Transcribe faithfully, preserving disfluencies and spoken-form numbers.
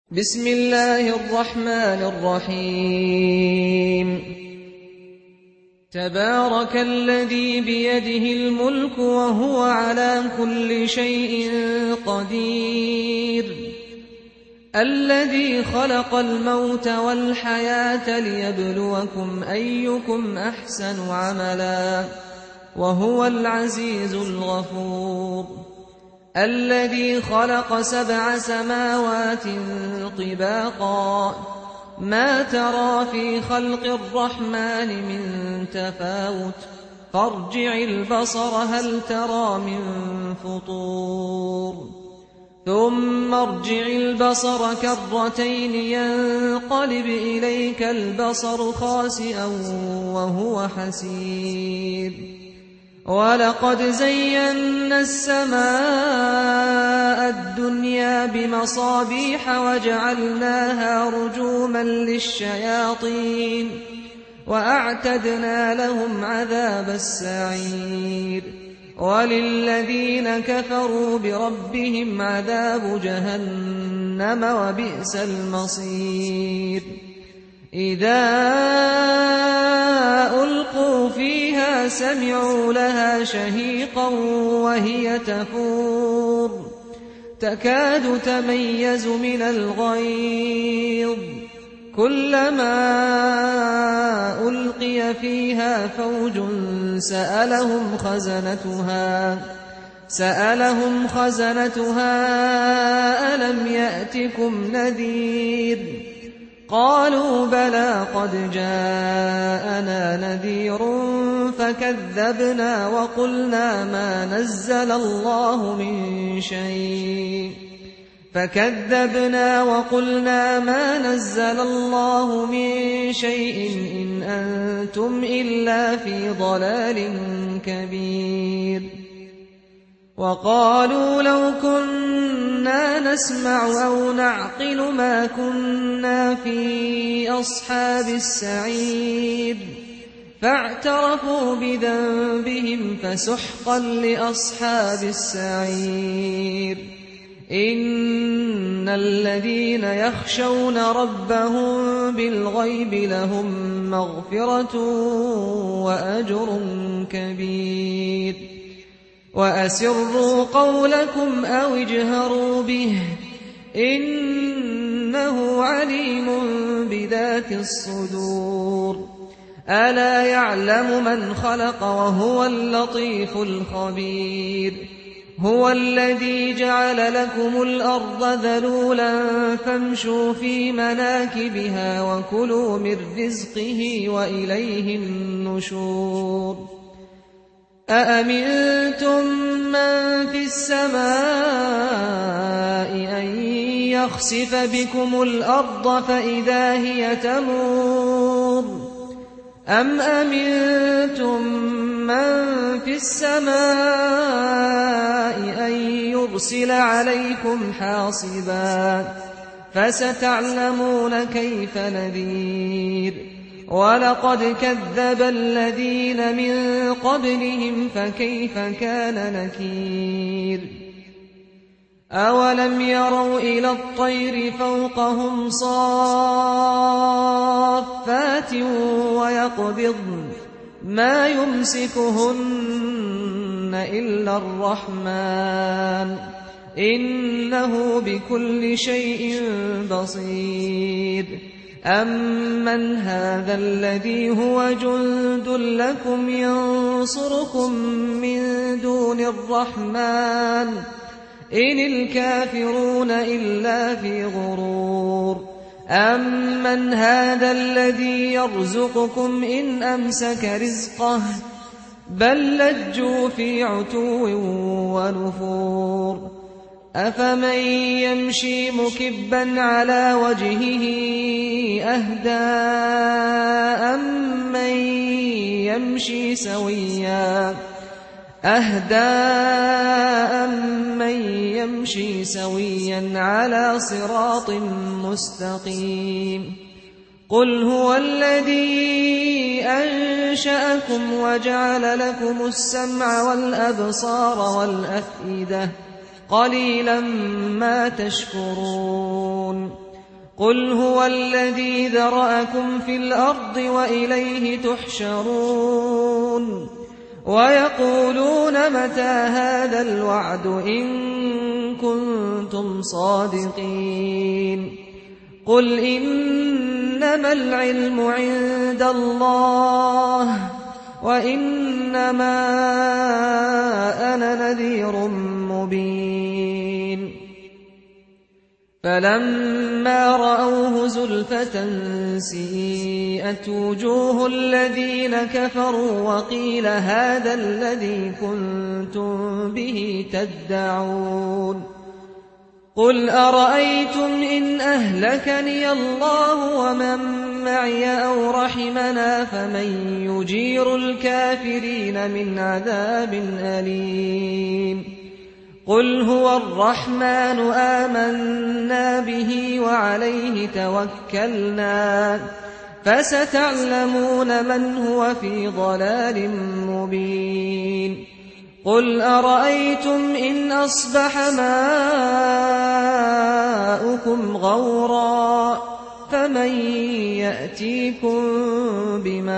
بسم الله الرحمن الرحيم تبارك الذي بيده الملك وهو على كل شيء قدير الذي خلق الموت والحياة ليبلوكم أيكم أحسن عملا وهو العزيز الغفور الذي خلق سبع سماوات طباقا ما ترى في خلق الرحمن من تفاوت فارجع البصر هل ترى من فطور ثم ارجع البصر كرتين ينقلب إليك البصر خاسئا وهو حسير ولقد زينا السماء الدنيا بمصابيح وجعلناها رجوما للشياطين وأعتدنا لهم عذاب السعير وللذين كفروا بربهم عذاب جهنم وبئس المصير إذا ألقوا فيها سمعوا لها شهيقا وهي تفور تكاد تميز من الغيظ كلما ألقي فيها فوج سألهم خزنتها سألهم خزنتها ألم يأتكم نذير قالوا بلى قد جاءنا نذير فكذبنا وقلنا ما نزل الله من شيء فكذبنا وقلنا ما نزل الله من شيء إن أنتم إلا في ضلال كبير وقالوا لو كنا نسمع أو نعقل ما كنا في أصحاب السعير فاعترفوا بذنبهم فسحقا لأصحاب السعير إن الذين يخشون ربهم بالغيب لهم مغفرة وأجر كبير وأسروا قولكم أو اجهروا به إنه عليم بذات الصدور ألا يعلم من خلق وهو اللطيف الخبير هو الذي جعل لكم الأرض ذلولا فامشوا في مناكبها وكلوا من رزقه وإليه النشور أأمنتم من في السماء أن يخسف بكم الأرض فإذا هي تمور أم أمنتم من في السماء أن يرسل عليكم حاصبا فستعلمون كيف نذير ولقد كذب الذين من قبلهم فكيف كان نكير أولم يروا إلى الطير فوقهم صافات ويقبضن ما يمسكهن إلا الرحمن إنه بكل شيء بصير أمن هذا الذي هو جند لكم ينصركم من دون الرحمن إن الكافرون إلا في غرور أمن هذا الذي يرزقكم إن أمسك رزقه بل لجوا في عتو ونفور أفمن يمشي مكبا على وجهه أهدى أمن يمشي سويا أهدى أمن يمشي سويا على صراط مستقيم قل هو الذي أنشأكم وجعل لكم السمع والأبصار والأفئدة قليلا ما تشكرون قل هو الذي ذرأكم في الأرض وإليه تحشرون ويقولون متى هذا الوعد إن كنتم صادقين قل إنما العلم عند الله وإنما أنا نذير مبين فلما رأوه زلفة سيئت وجوه الذين كفروا وقيل هذا الذي كنتم به تدعون قل أرأيتم إن أهلكني الله ومن معي أو رحمنا فمن يجير الكافرين من عذاب أليم قل هو الرحمن آمنا به وعليه توكلنا فستعلمون من هو في ضلال مبين قل أرأيتم إن أصبح ماؤكم غورا فمن يأتيكم بماء